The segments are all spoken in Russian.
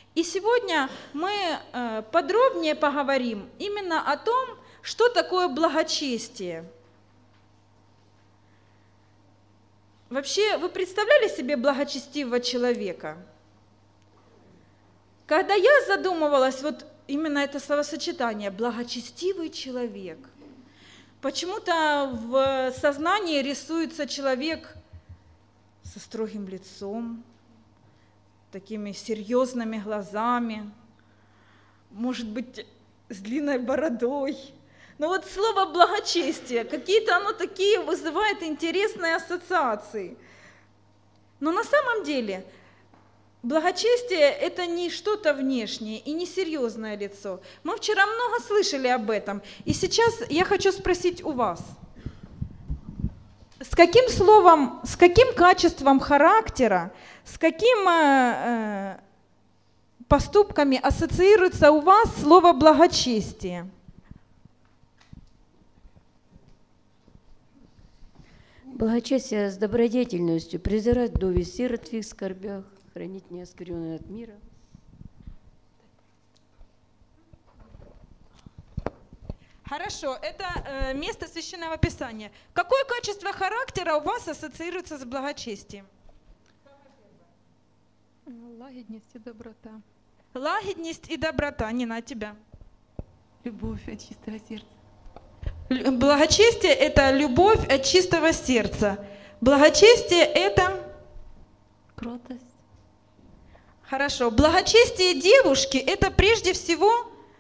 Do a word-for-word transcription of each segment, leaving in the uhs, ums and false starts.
И сегодня мы э, подробнее поговорим именно о том, что такое благочестие. Вообще, вы представляли себе благочестивого человека? Когда я задумывалась, вот именно это словосочетание «благочестивый человек», почему-то в сознании рисуется человек со строгим лицом, такими серьезными глазами, может быть, с длинной бородой. Но вот слово «благочестие», какие-то оно такие вызывает интересные ассоциации. Но на самом деле благочестие – это не что-то внешнее и не серьезное лицо. Мы вчера много слышали об этом, и сейчас я хочу спросить у вас. С каким словом, с каким качеством характера, с каким э, поступками ассоциируется у вас слово «благочестие»? Благочестие с добродетельностью, презирать вдове сирот в их скорбях, хранить неоскверненное от мира. Хорошо, это э, место Священного Писания. Какое качество характера у вас ассоциируется с благочестием? Лагідність і доброта. Лагідність и доброта. Нина, от тебя. Любовь от чистого сердца. Л- Благочестие – это любовь от чистого сердца. Благочестие – это… Кротость. Хорошо. Благочестие девушки – это прежде всего…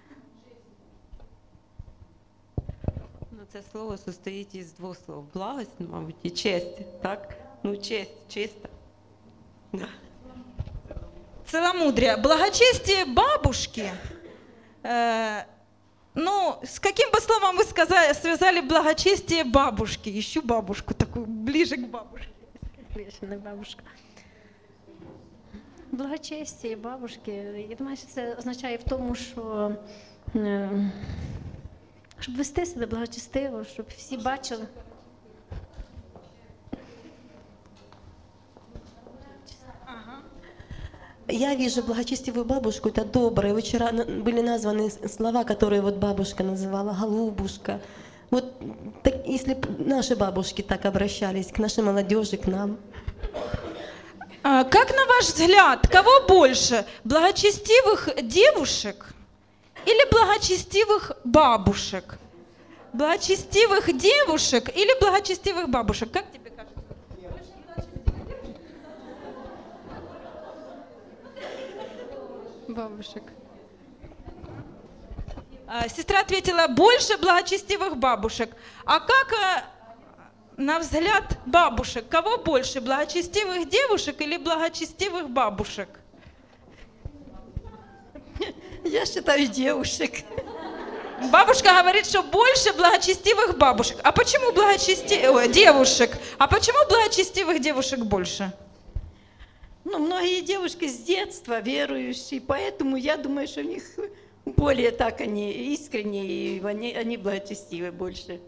Ну, це слово состоїть із двох слов. Благость, мабуть, і честь. Так? Ну, честь, чиста. Да. Целомудрие. Благочестие бабушки. Э, ну, с каким бы словом вы сказали, связали благочестие бабушки? Ищу бабушку такую, ближе к бабушке. Вічна бабушка. Благочестие бабушки, я думаю, що це означає в тому, що е, щоб вести себе благочестиво, щоб всі бачили. Я вижу благочестивую бабушку, это доброе. Вот вчера на- были названы с- слова, которые вот бабушка называла, голубушка. Вот так, если б наши бабушки так обращались к нашей молодежи, к нам. А, Как на ваш взгляд, кого больше, благочестивых девушек или благочестивых бабушек? Благочестивых девушек или благочестивых бабушек? Как тебе кажется? Бабушек. А, Сестра ответила, больше благочестивых бабушек. А как, а, на взгляд бабушек, кого больше, благочестивых девушек или благочестивых бабушек? Я считаю девушек. Бабушка говорит, что больше благочестивых бабушек. А почему благочестивых девушек? А почему благочестивых девушек больше? Ну, многие девушки с детства верующие, поэтому я думаю, что у них более так они искренние, и они, они благочестивы больше.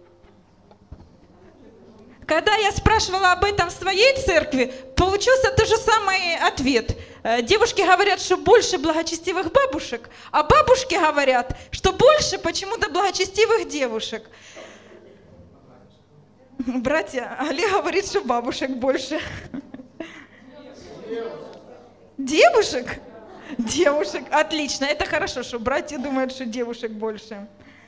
Когда я спрашивала об этом в своей церкви, получился тот же самый ответ. Э, Девушки говорят, что больше благочестивых бабушек, а бабушки говорят, что больше почему-то благочестивых девушек. Братья, Олег говорит, что бабушек больше. Девушек? Девушек. Отлично, это хорошо, что братья думают, что девушек больше.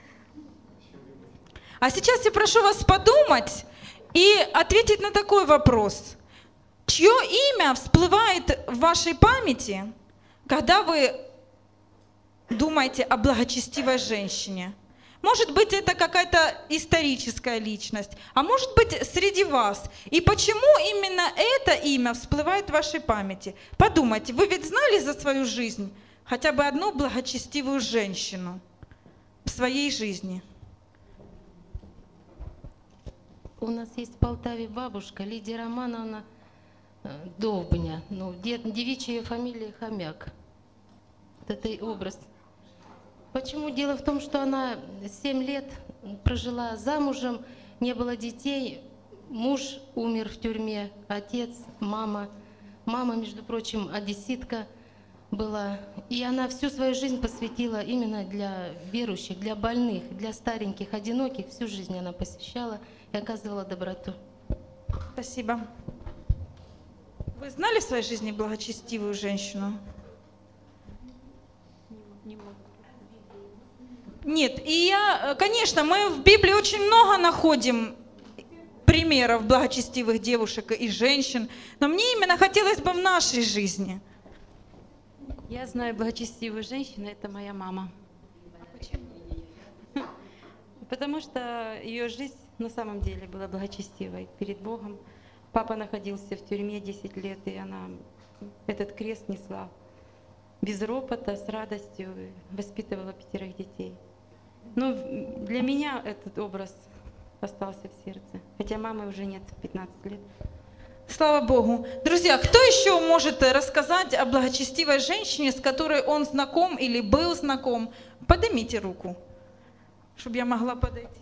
А сейчас я прошу вас подумать и ответить на такой вопрос. Чье имя всплывает в вашей памяти, когда вы думаете о благочестивой женщине? Может быть, это какая-то историческая личность, а может быть, среди вас. И почему именно это имя всплывает в вашей памяти? Подумайте, вы ведь знали за свою жизнь хотя бы одну благочестивую женщину в своей жизни? У нас есть в Полтаве бабушка Лидия Романовна э, Довбня. Ну, де- девичья ее фамилия Хомяк. Вот это образ. Почему? Дело в том, что она семь лет прожила замужем, не было детей, муж умер в тюрьме, отец, мама. Мама, между прочим, одесситка была. И она всю свою жизнь посвятила именно для верующих, для больных, для стареньких, одиноких. Всю жизнь она посвящала и оказывала доброту. Спасибо. Вы знали в своей жизни благочестивую женщину? Нет, и я, конечно, мы в Библии очень много находим примеров благочестивых девушек и женщин, но мне именно хотелось бы в нашей жизни. Я знаю благочестивую женщину, это моя мама. Потому что ее жизнь на самом деле была благочестивой перед Богом. Папа находился в тюрьме десять лет, и она этот крест несла без ропота, с радостью, воспитывала пятерых детей. Но для меня этот образ остался в сердце, хотя мамы уже нет пятнадцать лет. Слава Богу. Друзья, кто еще может рассказать о благочестивой женщине, с которой он знаком или был знаком? Поднимите руку, чтобы я могла подойти.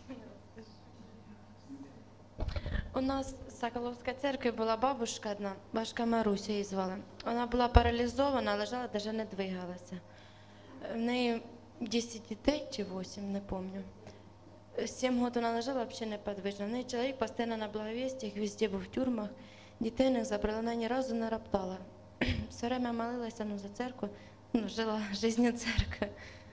У нас в Соколовской церкви була бабушка одна, бабушка Маруся її звали. Вона була паралізована, лежала, навіть не двигалася. В неї десять дітей чи вісім, не пам'ятаю. сім років вона лежала взагалі неподвижна. В неї чоловік постійно на благовістях, везде був в тюрмах. Дітей не забрала, вона ні разу не роптала. Все время молилася ну, за церкву, ну, жила жизнью церкви.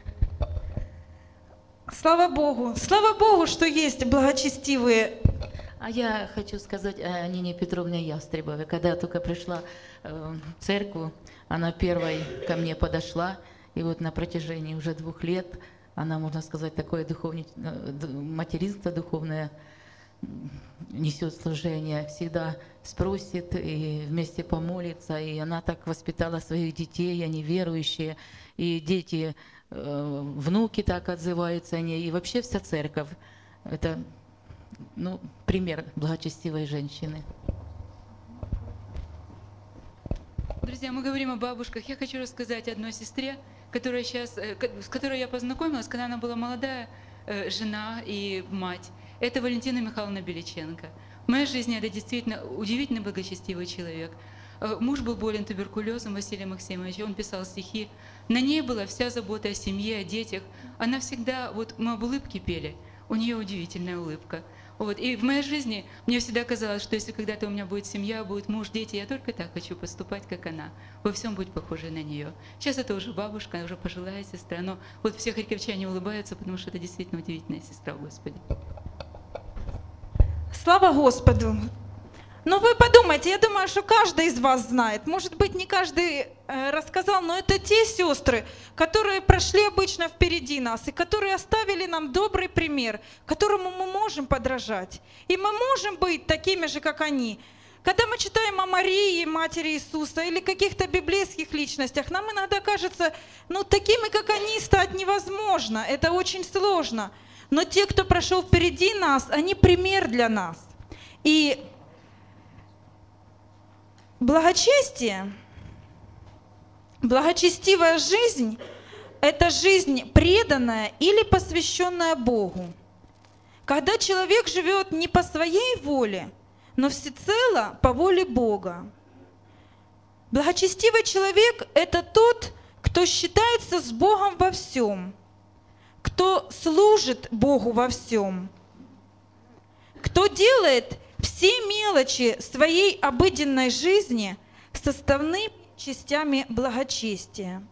Слава Богу. Слава Богу, что есть благочестивые. А я хочу сказать о Нине Петровне Ястребовой. Когда я только пришла в церковь, она первой ко мне подошла, и вот на протяжении уже двух лет она, можно сказать, такое духовное, материнство духовное несет служение, всегда спросит и вместе помолится, и она так воспитала своих детей, они верующие, и дети, внуки так отзываются о ней, и вообще вся церковь. Это ну, пример благочестивой женщины. Друзья, мы говорим о бабушках. Я хочу рассказать одной сестре, которая сейчас, с которой я познакомилась, когда она была молодая жена и мать. Это Валентина Михайловна Беличенко. В моей жизни это действительно удивительно благочестивый человек. Муж был болен туберкулезом, Василий Максимович, он писал стихи. На ней была вся забота о семье, о детях. Она всегда, вот мы об улыбке пели, у нее удивительная улыбка. Вот. И в моей жизни мне всегда казалось, что если когда-то у меня будет семья, будет муж, дети, я только так хочу поступать, как она. Во всем быть похожей на нее. Сейчас это уже бабушка, уже пожилая сестра, но вот все харьковчане улыбаются, потому что это действительно удивительная сестра у Господа. Слава Господу! Но вы подумайте, я думаю, что каждый из вас знает. Может быть, не каждый э, рассказал, но это те сестры, которые прошли обычно впереди нас и которые оставили нам добрый пример, которому мы можем подражать. И мы можем быть такими же, как они. Когда мы читаем о Марии, матери Иисуса, или каких-то библейских личностях, нам иногда кажется, ну, такими, как они, стать невозможно. Это очень сложно. Но те, кто прошел впереди нас, они пример для нас. И благочестие, благочестивая жизнь – это жизнь преданная или посвященная Богу. Когда человек живет не по своей воле, но всецело по воле Бога. Благочестивый человек – это тот, кто считается с Богом во всем, кто служит Богу во всем, кто делает все мелочи своей обыденной жизни составными частями благочестия.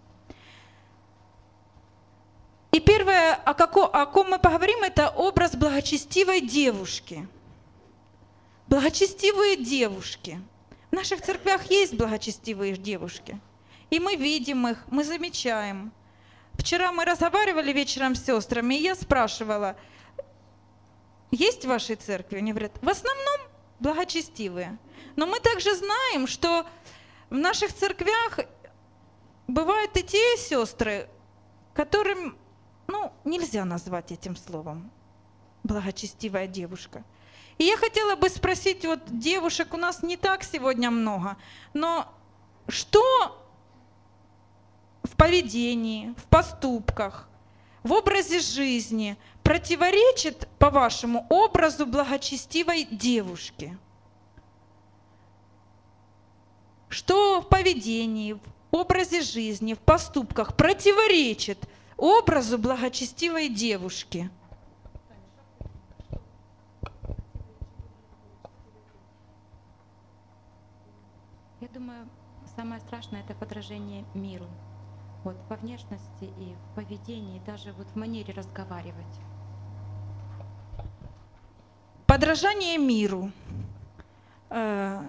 И первое, о, како, о ком мы поговорим, это образ благочестивой девушки. Благочестивые девушки. В наших церквях есть благочестивые девушки. И мы видим их, мы замечаем. Вчера мы разговаривали вечером с сестрами, и я спрашивала, есть в вашей церкви? Они говорят, в основном благочестивые. Но мы также знаем, что в наших церквях бывают и те сестры, которым ну, нельзя назвать этим словом благочестивая девушка. И я хотела бы спросить, вот девушек у нас не так сегодня много, но что в поведении, в поступках, в образе жизни противоречит, по вашему образу, благочестивой девушки? Что в поведении, образе жизни, в поступках противоречит образу благочестивой девушки? Я думаю, самое страшное — это подражение миру. Вот во внешности и в поведении, даже вот в манере разговаривать. Подражание миру. Э,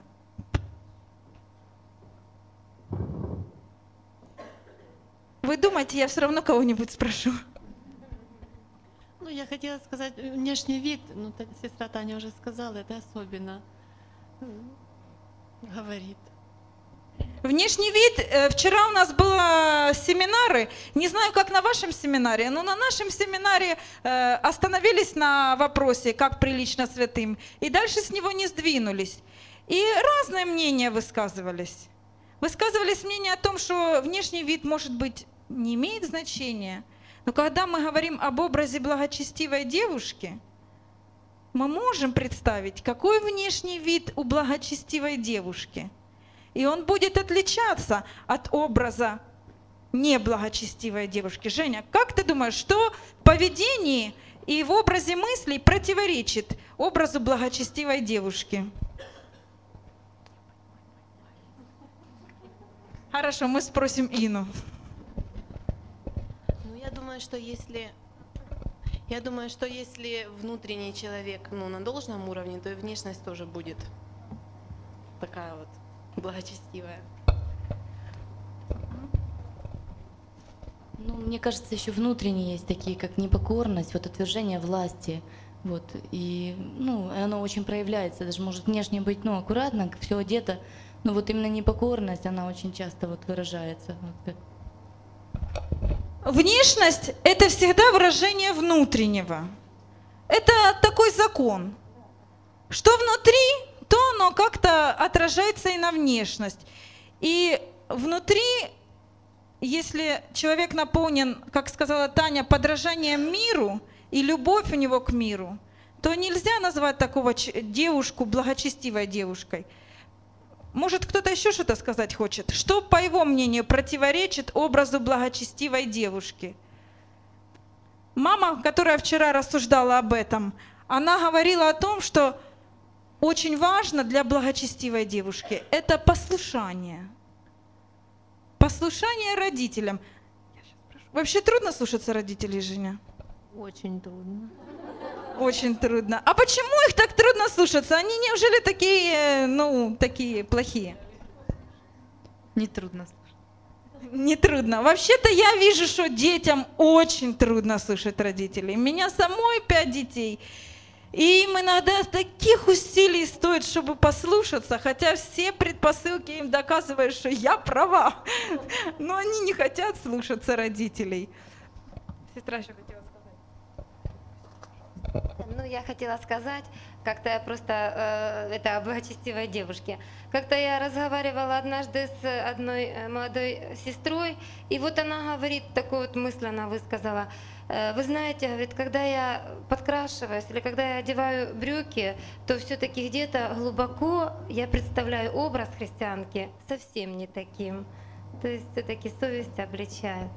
Вы думаете, я все равно кого-нибудь спрошу? Ну, я хотела сказать, внешний вид, ну, так сестра Таня уже сказала, это особенно м, говорит. Внешний вид. э, Вчера у нас было семинары, не знаю, как на вашем семинаре, но на нашем семинаре э, остановились на вопросе, как прилично святым, и дальше с него не сдвинулись. И разные мнения высказывались. Высказывались мнения о том, что внешний вид, может быть, не имеет значения, но когда мы говорим об образе благочестивой девушки, мы можем представить, какой внешний вид у благочестивой девушки. И он будет отличаться от образа неблагочестивой девушки. Женя, как ты думаешь, что в поведении и в образе мыслей противоречит образу благочестивой девушки? Хорошо, мы спросим Ину. Ну, я думаю, что если я думаю, что если внутренний человек, ну, на должном уровне, то и внешность тоже будет такая вот благочестивая. Ну, мне кажется, еще внутренние есть такие, как непокорность, вот отвержение власти. Вот, и, ну, оно очень проявляется, даже может внешне быть, ну, аккуратно, все одето, но вот именно непокорность, она очень часто вот выражается. Вот. Внешность – это всегда выражение внутреннего. Это такой закон. Что внутри, то оно как-то отражается и на внешность. И внутри, если человек наполнен, как сказала Таня, подражанием миру и любовь у него к миру, то нельзя назвать такого девушку благочестивой девушкой. Может, кто-то еще что-то сказать хочет? Что, по его мнению, противоречит образу благочестивой девушки? Мама, которая вчера рассуждала об этом, она говорила о том, что очень важно для благочестивой девушки – это послушание. Послушание родителям. Вообще трудно слушаться родителей, Женя? Очень трудно. Очень трудно. А почему их так трудно слушаться? Они неужели такие, ну, такие плохие? Не трудно слушать. Не трудно. Вообще-то я вижу, что детям очень трудно слушать родителей. У меня самой пять детей. И им иногда таких усилий стоит, чтобы послушаться, хотя все предпосылки им доказывают, что я права. Но они не хотят слушаться родителей. Сестра еще хотела сказать. Ну, я хотела сказать, как-то я просто, э, это о благочестивой девушке. Как-то я разговаривала однажды с одной молодой сестрой, и вот она говорит, такую вот мысль она высказала. Э, вы знаете, говорит, когда я подкрашиваюсь или когда я одеваю брюки, то все-таки где-то глубоко я представляю образ христианки совсем не таким. То есть все-таки совесть обличает.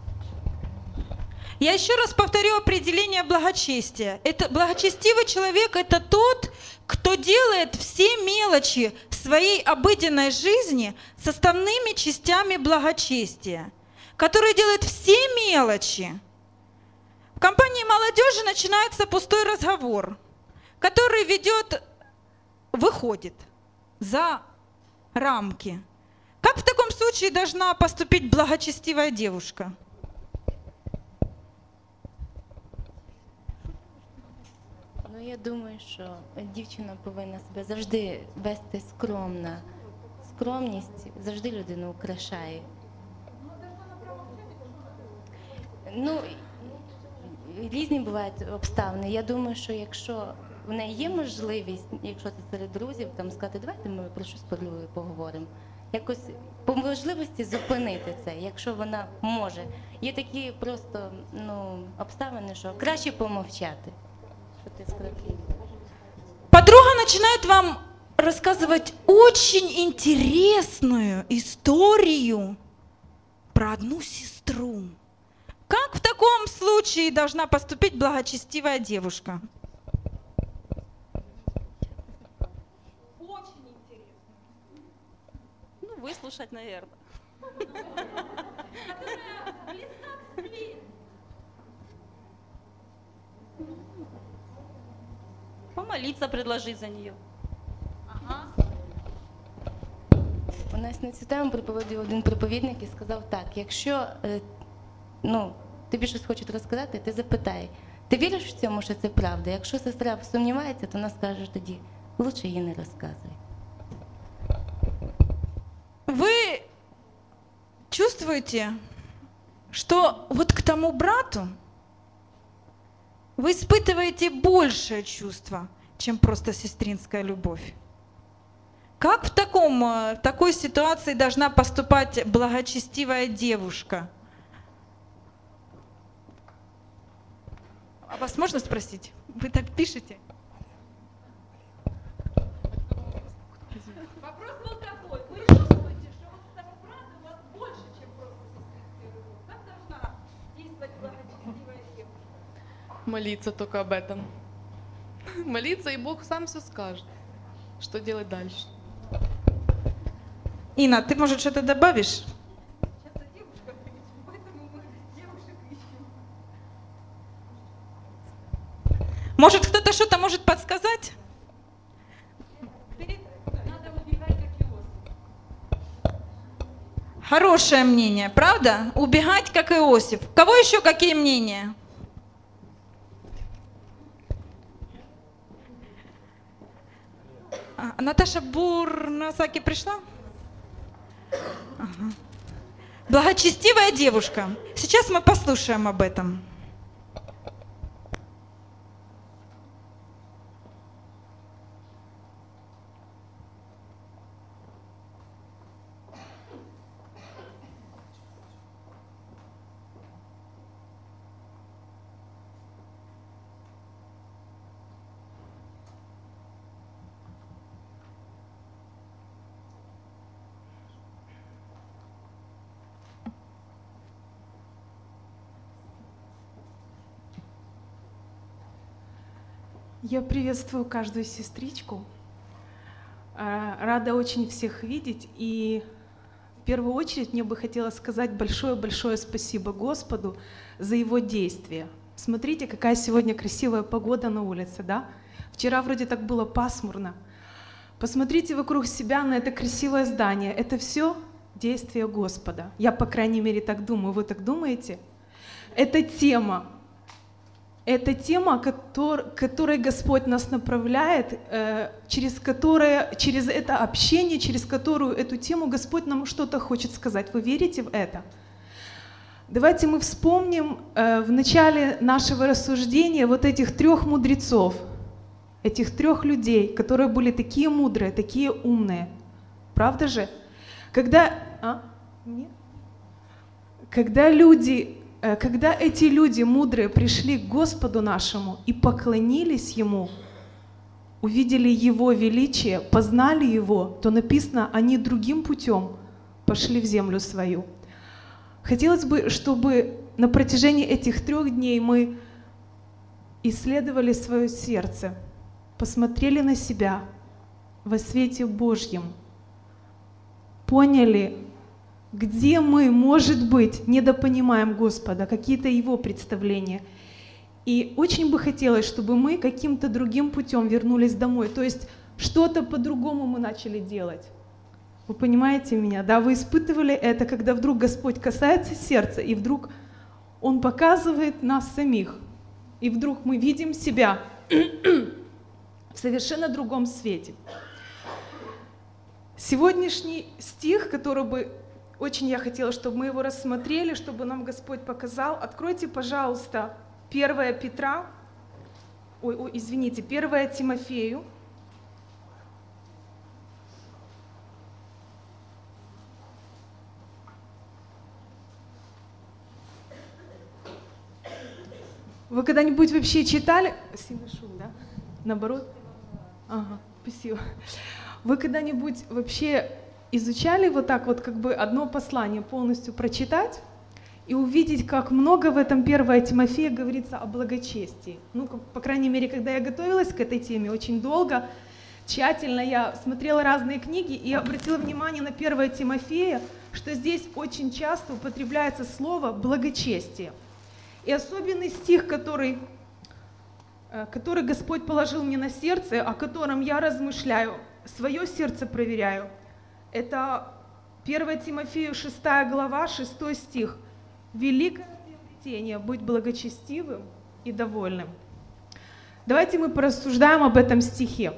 Я еще раз повторю определение благочестия. Это благочестивый человек – это тот, кто делает все мелочи своей обыденной жизни составными частями благочестия, который делает все мелочи. В компании молодежи начинается пустой разговор, который ведет, выходит за рамки. Как в таком случае должна поступить благочестивая девушка? Ну, я думаю, що дівчина повинна себе завжди вести скромно. Скромність завжди людину украшає. Ну, різні бувають обставини. Я думаю, що якщо в неї є можливість, якщо це серед друзів, там сказати, давайте ми про щось поговоримо. Якось по можливості зупинити це, якщо вона може. Є такі просто, ну, обставини, що краще помовчати. Що ти сказати? Подруга начинает вам рассказывать очень интересную историю про одну сестру. Как в таком случае должна поступить благочестивая девушка? Очень интересно. Ну, выслушать, наверное. Помолиться, предложить за нее. Ага. У нас на цю тему проповідав один проповідник і сказав так: якщо е, ну, тобі щось хочуть розказати, ти запитай, ти віриш в цьому, що це правда? Якщо сестра сумнівається, то вона скаже тоді, лучше їй не розказуй. Вы чувствуете, что вот к тому брату вы испытываете большее чувство, чем просто сестринская любовь? Как в, таком, в такой ситуации должна поступать благочестивая девушка? А вас можно спросить? Вы так пишете? Вопрос был такой. Вы чувствуете, что вот к тому брату у вас больше, чем просто сестринская любовь? Как должна действовать благочестивая девушка? Молиться только об этом. Молиться, и Бог сам все скажет, что делать дальше. Инна, ты, может, что-то добавишь? Сейчас девушка придет, поэтому мы девушек ищем. Может, кто-то что-то может подсказать? Надо убегать, как Иосиф. Хорошее мнение, правда? Убегать, как Иосиф. У кого еще какие мнения? А, Наташа Бурнасаки пришла? Ага. Благочестивая девушка. Сейчас мы послушаем об этом. Я приветствую каждую сестричку. Рада очень всех видеть. И в первую очередь мне бы хотелось сказать большое-большое спасибо Господу за Его действия. Смотрите, какая сегодня красивая погода на улице, да? Вчера вроде так было пасмурно. Посмотрите вокруг себя на это красивое здание. Это все действие Господа. Я, по крайней мере, так думаю. Вы так думаете? Это тема. Это тема, который, которой Господь нас направляет, э, через, которое, через это общение, через которую эту тему Господь нам что-то хочет сказать. Вы верите в это? Давайте мы вспомним э, в начале нашего рассуждения вот этих трех мудрецов, этих трех людей, которые были такие мудрые, такие умные. Правда же? Когда, а? Нет? Когда люди... Когда эти люди мудрые пришли к Господу нашему и поклонились Ему, увидели Его величие, познали Его, то написано, они другим путем пошли в землю свою. Хотелось бы, чтобы на протяжении этих трех дней мы исследовали свое сердце, посмотрели на себя во свете Божьем, поняли, где мы, может быть, недопонимаем Господа, какие-то Его представления. И очень бы хотелось, чтобы мы каким-то другим путем вернулись домой. То есть что-то по-другому мы начали делать. Вы понимаете меня? Да, вы испытывали это, когда вдруг Господь касается сердца, и вдруг Он показывает нас самих. И вдруг мы видим себя в совершенно другом свете. Сегодняшний стих, который бы очень я хотела, чтобы мы его рассмотрели, чтобы нам Господь показал. Откройте, пожалуйста, первое Петра, ой, ой, извините, первое Тимофею. Вы когда-нибудь вообще читали? Сильный шум, да? Наоборот? Ага, спасибо. Вы когда-нибудь вообще изучали вот так вот как бы одно послание полностью прочитать и увидеть, как много в этом первое Тимофея говорится о благочестии. Ну, по крайней мере, когда я готовилась к этой теме, очень долго, тщательно я смотрела разные книги и обратила внимание на первое Тимофея, что здесь очень часто употребляется слово «благочестие». И особенный стих, который, который Господь положил мне на сердце, о котором я размышляю, свое сердце проверяю, это первое Тимофею шестая глава, шестой стих. «Великое приобретение – быть благочестивым и довольным». Давайте мы порассуждаем об этом стихе.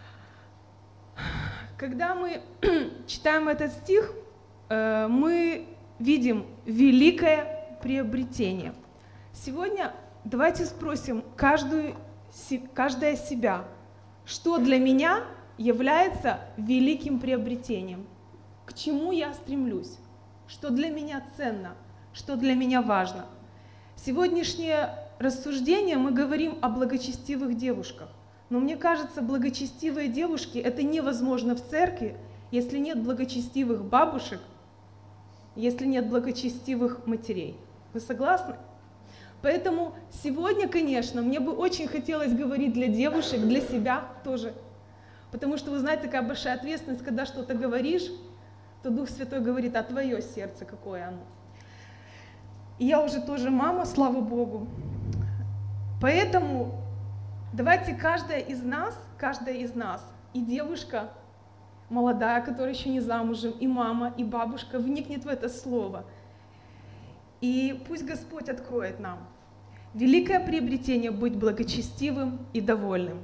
Когда мы читаем этот стих, мы видим великое приобретение. Сегодня давайте спросим каждую, каждая себя, что для меня является великим приобретением, к чему я стремлюсь, что для меня ценно, что для меня важно. Сегодняшнее рассуждение мы говорим о благочестивых девушках, но мне кажется, благочестивые девушки – это невозможно в церкви, если нет благочестивых бабушек, если нет благочестивых матерей. Вы согласны? Поэтому сегодня, конечно, мне бы очень хотелось говорить для девушек, для себя тоже. Потому что, вы знаете, такая большая ответственность, когда что-то говоришь, то Дух Святой говорит, а твое сердце какое оно. И я уже тоже мама, слава Богу. Поэтому давайте каждая из нас, каждая из нас, и девушка молодая, которая еще не замужем, и мама, и бабушка, вникнет в это слово. И пусть Господь откроет нам великое приобретение быть благочестивым и довольным.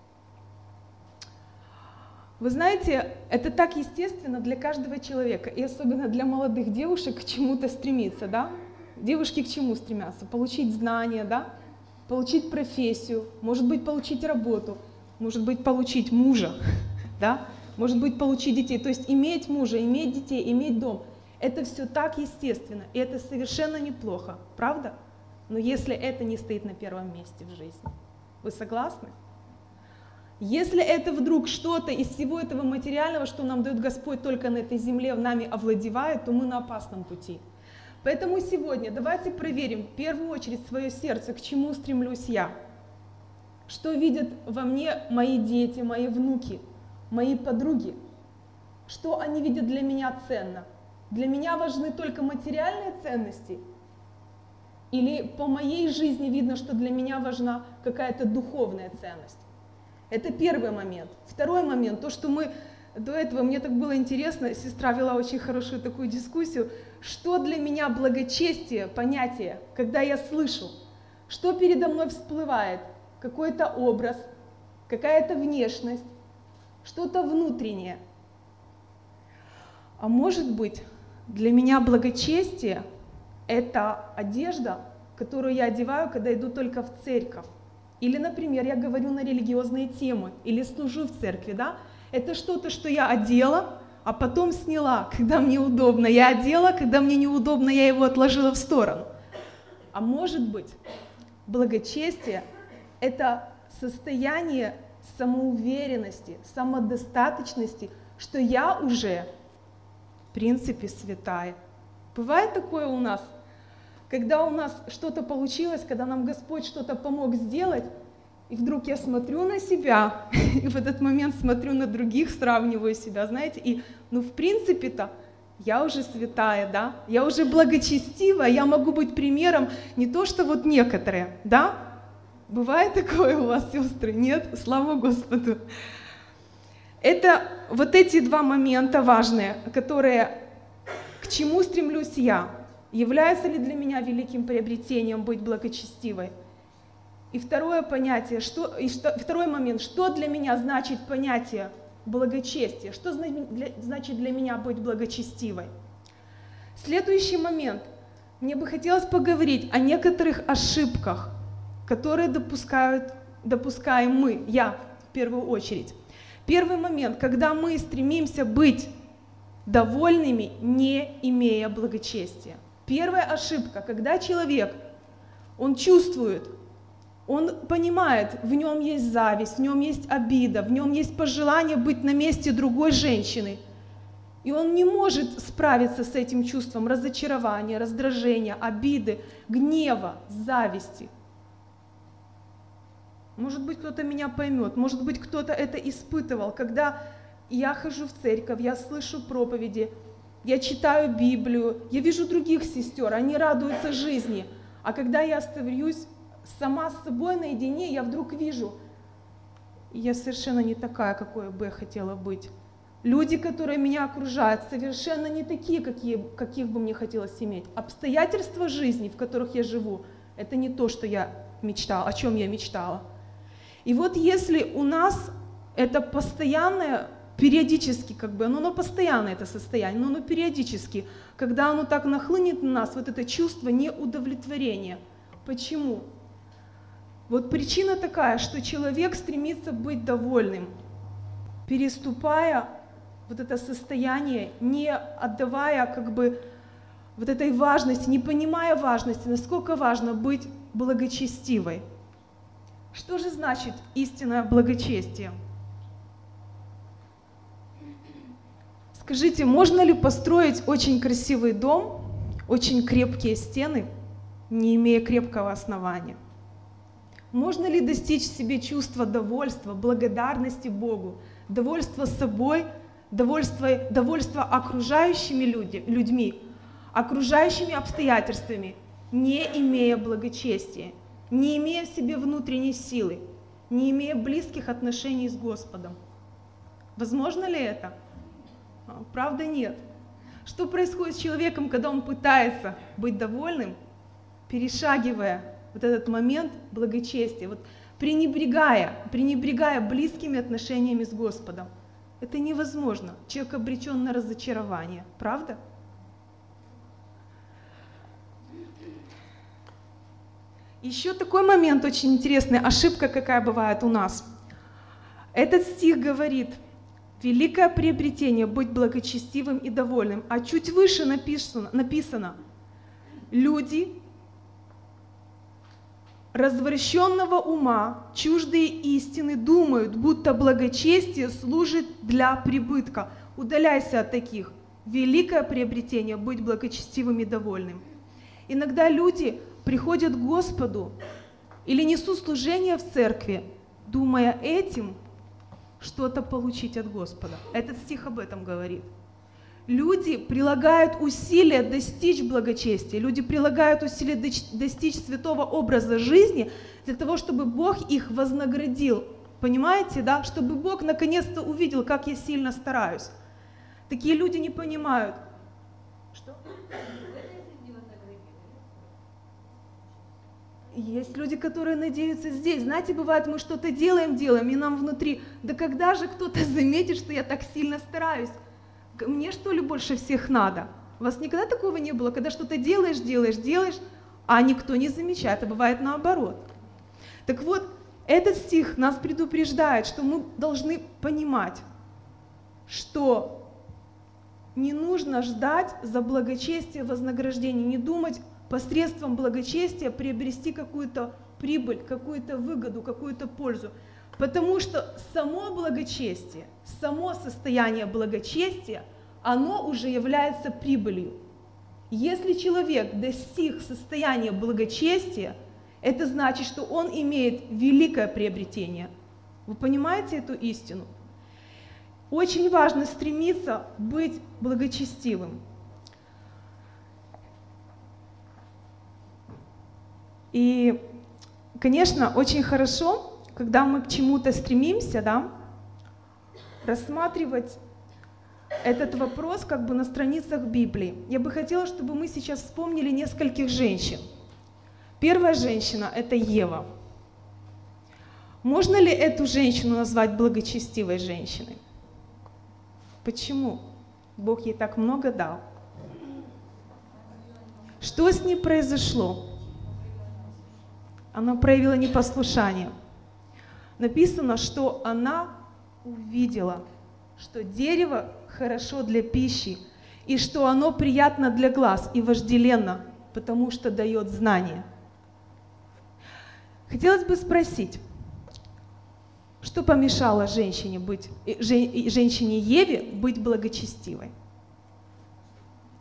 Вы знаете, это так естественно для каждого человека, и особенно для молодых девушек к чему-то стремиться, да? Девушки к чему стремятся? Получить знания, да? Получить профессию, может быть, получить работу, может быть, получить мужа, да? Может быть, получить детей. То есть иметь мужа, иметь детей, иметь дом. Это все так естественно, и это совершенно неплохо, правда? Но если это не стоит на первом месте в жизни, вы согласны? Если это вдруг что-то из всего этого материального, что нам дает Господь только на этой земле, нами овладевает, то мы на опасном пути. Поэтому сегодня давайте проверим в первую очередь свое сердце, к чему стремлюсь я. Что видят во мне мои дети, мои внуки, мои подруги? Что они видят для меня ценно? Для меня важны только материальные ценности? Или по моей жизни видно, что для меня важна какая-то духовная ценность? Это первый момент. Второй момент, то, что мы до этого, мне так было интересно, сестра вела очень хорошую такую дискуссию, что для меня благочестие, понятие, когда я слышу, что передо мной всплывает, какой-то образ, какая-то внешность, что-то внутреннее. А может быть, для меня благочестие – это одежда, которую я одеваю, когда иду только в церковь. Или, например, я говорю на религиозные темы, или служу в церкви, да? Это что-то, что я одела, а потом сняла, когда мне удобно. Я одела, когда мне неудобно, я его отложила в сторону. А может быть, благочестие – это состояние самоуверенности, самодостаточности, что я уже, в принципе, святая. Бывает такое у нас? Когда у нас что-то получилось, когда нам Господь что-то помог сделать, и вдруг я смотрю на себя, и в этот момент смотрю на других, сравниваю себя, знаете, и, ну, в принципе-то, я уже святая, да, я уже благочестивая, я могу быть примером не то, что вот некоторые, да? Бывает такое у вас, сестры? Нет? Слава Господу. Это вот эти два момента важные, которые, к чему стремлюсь я. Является ли для меня великим приобретением быть благочестивой? И второе понятие, что, и что, второй момент, что для меня значит понятие благочестия? Что значит для меня быть благочестивой? Следующий момент. Мне бы хотелось поговорить о некоторых ошибках, которые допускают, допускаем мы, я в первую очередь. Первый момент, когда мы стремимся быть довольными, не имея благочестия. Первая ошибка, когда человек, он чувствует, он понимает, в нем есть зависть, в нем есть обида, в нем есть пожелание быть на месте другой женщины. И он не может справиться с этим чувством разочарования, раздражения, обиды, гнева, зависти. Может быть, кто-то меня поймет, может быть, кто-то это испытывал, когда я хожу в церковь, я слышу проповеди, я читаю Библию, я вижу других сестер, они радуются жизни, а когда я остаюсь сама с собой наедине, я вдруг вижу, я совершенно не такая, какой бы я хотела быть. Люди, которые меня окружают, совершенно не такие, какие, каких бы мне хотелось иметь. Обстоятельства жизни, в которых я живу, это не то, что я мечтала, о чем я мечтала. И вот если у нас это постоянное, периодически, как бы, оно, оно постоянное это состояние, но оно периодически, когда оно так нахлынет на нас, вот это чувство неудовлетворения. Почему? Вот причина такая, что человек стремится быть довольным, переступая вот это состояние, не отдавая как бы вот этой важности, не понимая важности, насколько важно быть благочестивой. Что же значит истинное благочестие? Скажите, можно ли построить очень красивый дом, очень крепкие стены, не имея крепкого основания? Можно ли достичь в себе чувства довольства, благодарности Богу, довольства собой, довольства, довольства окружающими люди, людьми, окружающими обстоятельствами, не имея благочестия, не имея в себе внутренней силы, не имея близких отношений с Господом? Возможно ли это? Правда, нет. Что происходит с человеком, когда он пытается быть довольным, перешагивая вот этот момент благочестия, вот пренебрегая, пренебрегая близкими отношениями с Господом? Это невозможно. Человек обречен на разочарование. Правда? Еще такой момент очень интересный, ошибка какая бывает у нас. Этот стих говорит: великое приобретение — быть благочестивым и довольным. А чуть выше написано, написано люди развращенного ума, чуждые истины, думают, будто благочестие служит для прибытка. Удаляйся от таких. Великое приобретение — быть благочестивым и довольным. Иногда люди приходят к Господу или несут служение в церкви, думая этим что-то получить от Господа. Этот стих об этом говорит. Люди прилагают усилия достичь благочестия, люди прилагают усилия достичь святого образа жизни для того, чтобы Бог их вознаградил. Понимаете, да? Чтобы Бог наконец-то увидел, как я сильно стараюсь. Такие люди не понимают. Что? Есть люди, которые надеются здесь. Знаете, бывает, мы что-то делаем, делаем, и нам внутри: да когда же кто-то заметит, что я так сильно стараюсь? Мне, что ли, больше всех надо? У вас никогда такого не было, когда что-то делаешь, делаешь, делаешь, а никто не замечает, а бывает наоборот. Так вот, этот стих нас предупреждает, что мы должны понимать, что не нужно ждать за благочестие вознаграждения, не думать посредством благочестия приобрести какую-то прибыль, какую-то выгоду, какую-то пользу. Потому что само благочестие, само состояние благочестия, оно уже является прибылью. Если человек достиг состояния благочестия, это значит, что он имеет великое приобретение. Вы понимаете эту истину? Очень важно стремиться быть благочестивым. И, конечно, очень хорошо, когда мы к чему-то стремимся, да, рассматривать этот вопрос как бы на страницах Библии. Я бы хотела, чтобы мы сейчас вспомнили нескольких женщин. Первая женщина – это Ева. Можно ли эту женщину назвать благочестивой женщиной? Почему? Бог ей так много дал. Что с ней произошло? Она проявила непослушание. Написано, что она увидела, что дерево хорошо для пищи, и что оно приятно для глаз и вожделенно, потому что дает знание. Хотелось бы спросить, что помешало женщине, быть, женщине Еве быть благочестивой?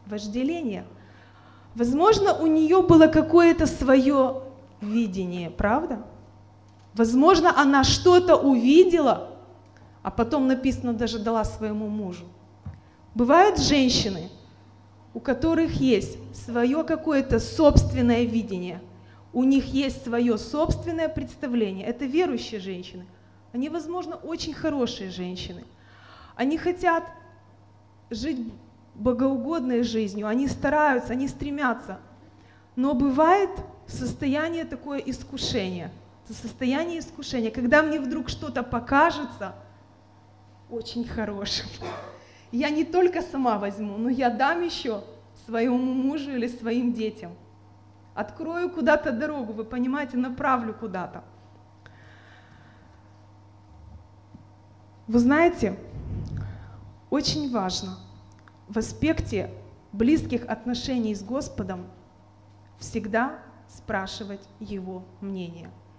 Вожделение. Возможно, у нее было какое-то свое видение, правда? Возможно, она что-то увидела, а потом написано, даже дала своему мужу. Бывают женщины, у которых есть свое какое-то собственное видение, у них есть свое собственное представление. Это верующие женщины. Они, возможно, очень хорошие женщины. Они хотят жить богоугодной жизнью, они стараются, они стремятся. Но бывает состояние такое искушения, состояние искушения, когда мне вдруг что-то покажется очень хорошим. Я не только сама возьму, но я дам еще своему мужу или своим детям. Открою куда-то дорогу, вы понимаете, направлю куда-то. Вы знаете, очень важно в аспекте близких отношений с Господом всегда спрашивать Его мнение.